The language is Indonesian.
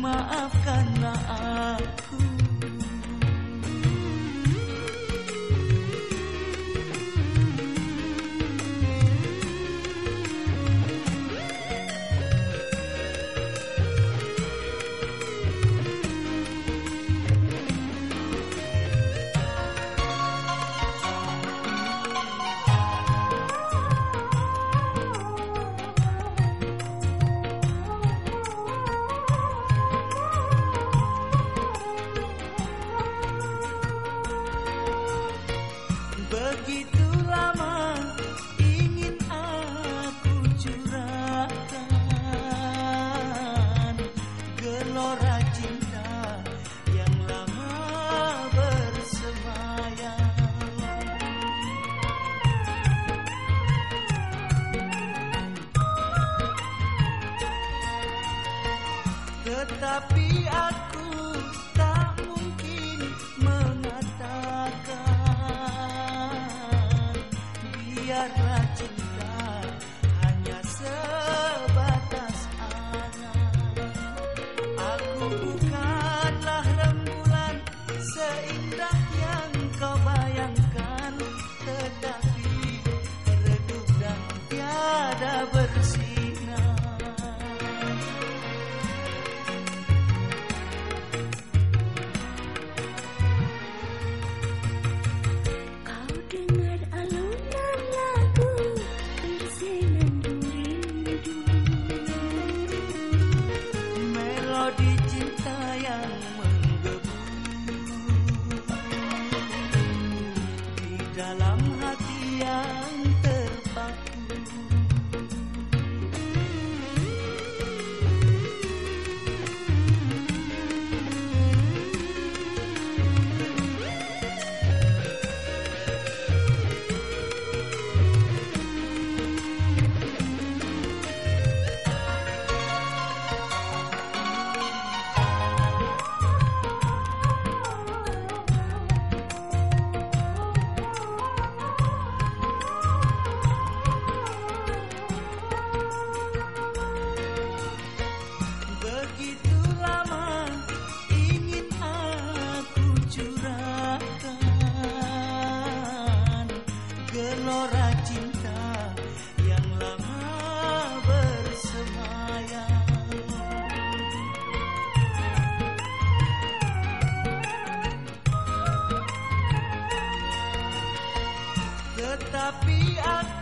maafkanlah aku. Begitu lama ingin aku curahkan gelora cinta yang lama bersemayam. Tetapi aku tak mungkin mengatakan biarlah cinta hanya sebatas angan. Aku bukanlah rembulan seindah yang kau bayangkan, tetapi redup dan tiada bersinar. Kau dengar alunan lagu bersenandung rindu, Melodi cinta yang menggebu di dalam hati yang terpaku. Begitu lama ingin aku curahkan gelora cinta yang lama bersemayam. Tetapi aku